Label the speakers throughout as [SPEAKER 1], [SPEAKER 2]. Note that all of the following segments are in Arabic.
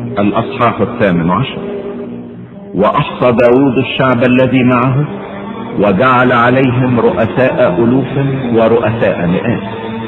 [SPEAKER 1] الأصحاح 18. وأحصى داود الشعب الذي معه وجعل عليهم رؤساء ألوف ورؤساء مئات.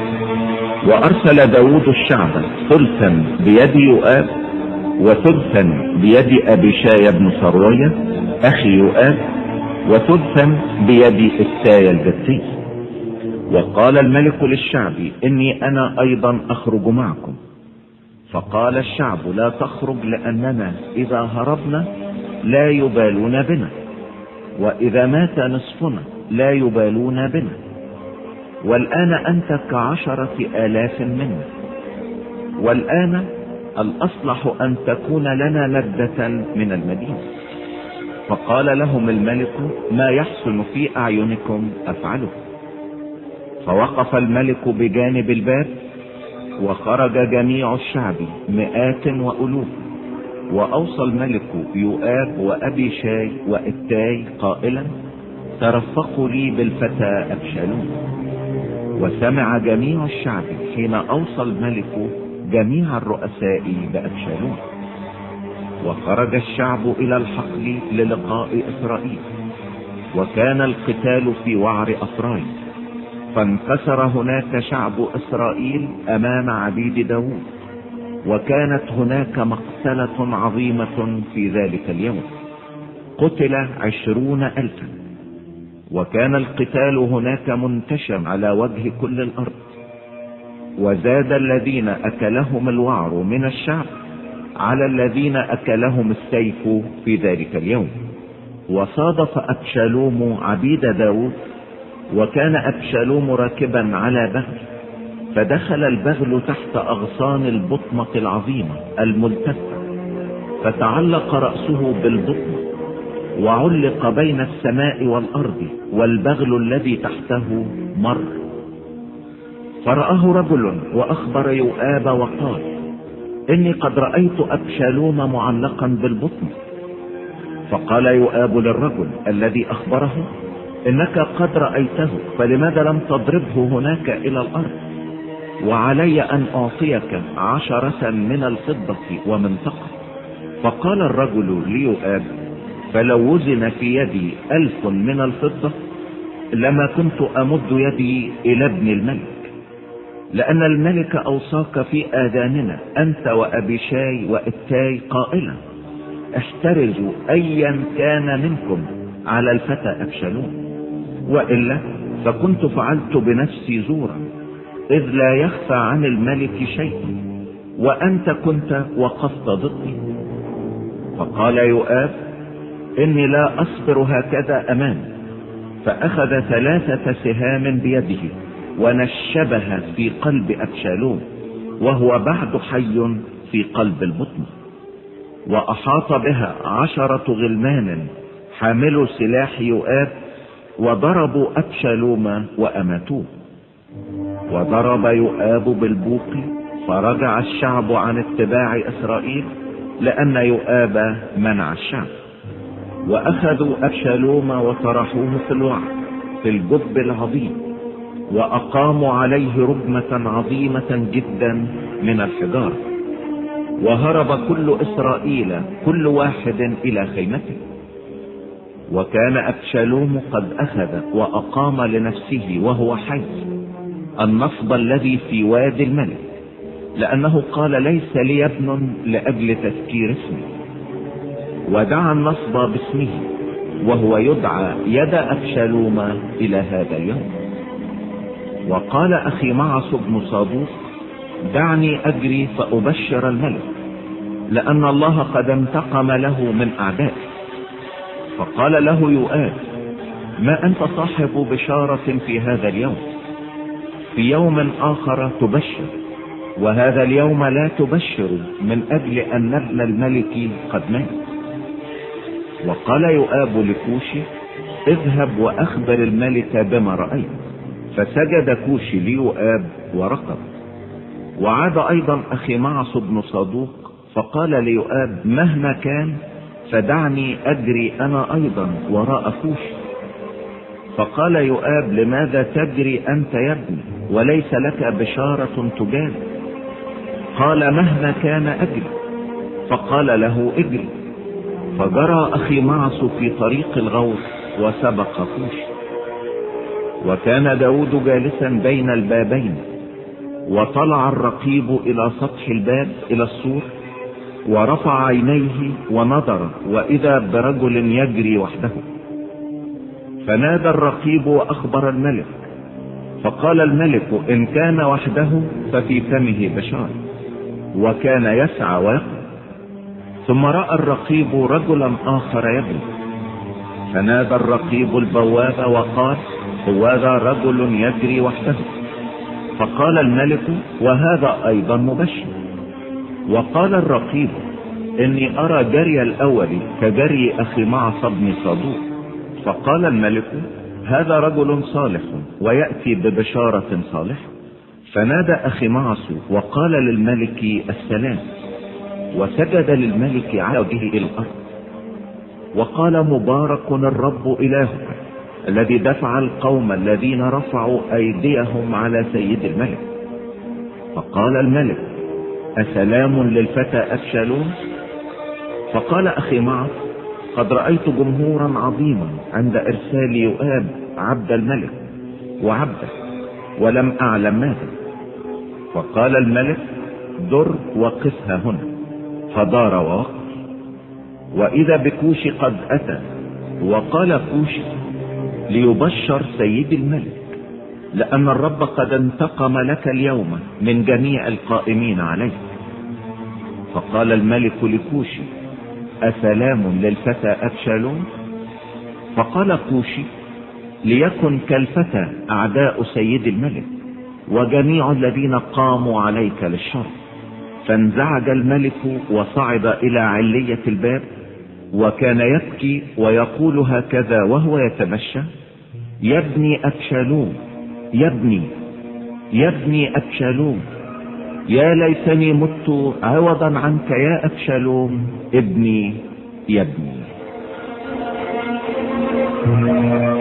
[SPEAKER 1] وأرسل داود الشعب ثلثا بيد يؤاب وثلثا بيد أبيشاي بن سروية أخي يؤاب وثلثا بيد إتاي الجتي. وقال الملك للشعب: إني أنا أيضا أخرج معكم. فقال الشعب: لا تخرج، لأننا إذا هربنا لا يبالون بنا، وإذا مات نصفنا لا يبالون بنا، والآن أنت ك10,000 منا، والآن الأصلح أن تكون لنا ندة من المدينة. فقال لهم الملك: ما يحسن في أعينكم أفعله. فوقف الملك بجانب الباب، وخرج جميع الشعب مئات وألوف. وأوصى الملك يؤاب وأبيشاي وإتاي قائلا: ترفقوا لي بالفتى أبشالوم. وسمع جميع الشعب حين أوصى الملك جميع الرؤساء بأبشالوم. وخرج الشعب إلى الحقل للقاء إسرائيل، وكان القتال في وعر أفرايم. فانكسر هناك شعب إسرائيل أمام عبيد داود، وكانت هناك مقتلة عظيمة في ذلك اليوم، قتل 20,000. وكان القتال هناك منتشر على وجه كل الأرض. وزاد الذين أكلهم الوعر من الشعب على الذين أكلهم السيف في ذلك اليوم. وصادف أبشالوم عبيد داود، وكان أبشالوم راكبا على بغل، فدخل البغل تحت أغصان البطمة العظيمة الملتفة، فتعلق رأسه بالبطمة، وعلق بين السماء والأرض، والبغل الذي تحته مر. فرآه رجل وأخبر يؤاب وقال: إني قد رأيت أبشالوم معلقا بالبطمة. فقال يؤاب للرجل الذي أخبره: إنك قد رأيته، فلماذا لم تضربه هناك إلى الأرض؟ وعلي أن أعطيك 10 من الفضة ومنطقة. فقال الرجل ليؤاب: فلو وزن في يدي 1000 من الفضة لما كنت أمد يدي إلى ابن الملك، لأن الملك أوصاك في آذاننا أنت وأبيشاي وإتاي قائلا: احترزوا أيا كان منكم على الفتى أبشالوم، وإلا فكنت فعلت بنفسي زورا، إذ لا يخفى عن الملك شيء، وأنت كنت وقفت ضدي. فقال يؤاب: إني لا أصبر هكذا أمامي. فأخذ 3 سهام بيده ونشبها في قلب أبشالوم، وهو بعد حي في قلب البطن. وأحاط بها 10 غلمان حاملوا سلاح يؤاب، وضربوا أبشالوم وأماتوه. وضرب يؤاب بالبوق، فرجع الشعب عن اتباع إسرائيل، لأن يؤاب منع الشعب. وأخذوا أبشالوم وطرحوه في الوعر في الجب العظيم، وأقاموا عليه رجمة عظيمة جدا من الحجارة. وهرب كل إسرائيل كل واحد إلى خيمته. وكان أبشالوم قد أخذ وأقام لنفسه وهو حي النصب الذي في وادي الملك، لأنه قال: ليس لي ابن لأجل تذكير اسمي. ودعا النصب باسمه، وهو يدعى يد أبشالوم إلى هذا اليوم. وقال أخي معص بن صادوق: دعني أجري فأبشر الملك، لأن الله قد انتقم له من أعدائه. فقال له يؤاب: ما أنت صاحب بشارة في هذا اليوم؟ في يوم آخر تبشر، وهذا اليوم لا تبشر، من أجل أن ابن الملك قد مات. وقال يؤاب لكوشي: اذهب وأخبر الملك بما رأيت. فسجد كوشي ليؤاب وركض. وعاد أيضا أخي معص بن صادوق، فقال ليؤاب: مهما كان فدعني أجري أنا أيضا وراء كوشي. فقال يؤاب: لماذا تجري أنت يا ابني، وليس لك بشارة تجاب؟ قال: مهما كان أجري. فقال له اجري. فجرى أخيمعص في طريق الغوص وسبق كوشي. وكان داود جالسا بين البابين، وطلع الرقيب إلى سطح الباب إلى السور، ورفع عينيه ونظر، وإذا برجل يجري وحده. فنادى الرقيب وأخبر الملك. فقال الملك إن كان وحده ففي فمه بشار، وكان يسعى ويقرب. ثم رأى الرقيب رجلا آخر يجري، فنادى الرقيب البواب وقال هذا رجل يجري وحده. فقال الملك وهذا أيضا مبشر. وقال الرقيب إني أرى جري الأول كجري أخيمعص بن صدوق. فقال الملك هذا رجل صالح ويأتي ببشارة صالحة. فنادى أخيمعص وقال للملك السلام، وسجد للملك على وجهه إلى الأرض، وقال مبارك الرب إلهك الذي دفع القوم الذين رفعوا أيديهم على سيد الملك. فقال الملك أسلام للفتى أبشالوم؟ فقال أخيمعص قد رأيت جمهورا عظيما عند إرسال يؤاب عبد الملك وعبده، ولم أعلم ماذا. فقال الملك در وقفها هنا. فدار ووقف، وإذا بكوشي قد أتى. وقال كوشي ليبشر سيد الملك، لأن الرب قد انتقم لك اليوم من جميع القائمين عليك. فقال الملك لكوشي أسلام للفتى أبشالوم؟ فقال كوشي ليكن كالفتى أعداء سيد الملك وجميع الذين قاموا عليك للشر. فانزعج الملك وصعد إلى علية الباب، وكان يبكي ويقول هكذا وهو يتمشى يا ابني أبشالوم، يا ابني أبشالوم، يا ليتني مت عوضا عنك يا أبشالوم ابني، يا ابني.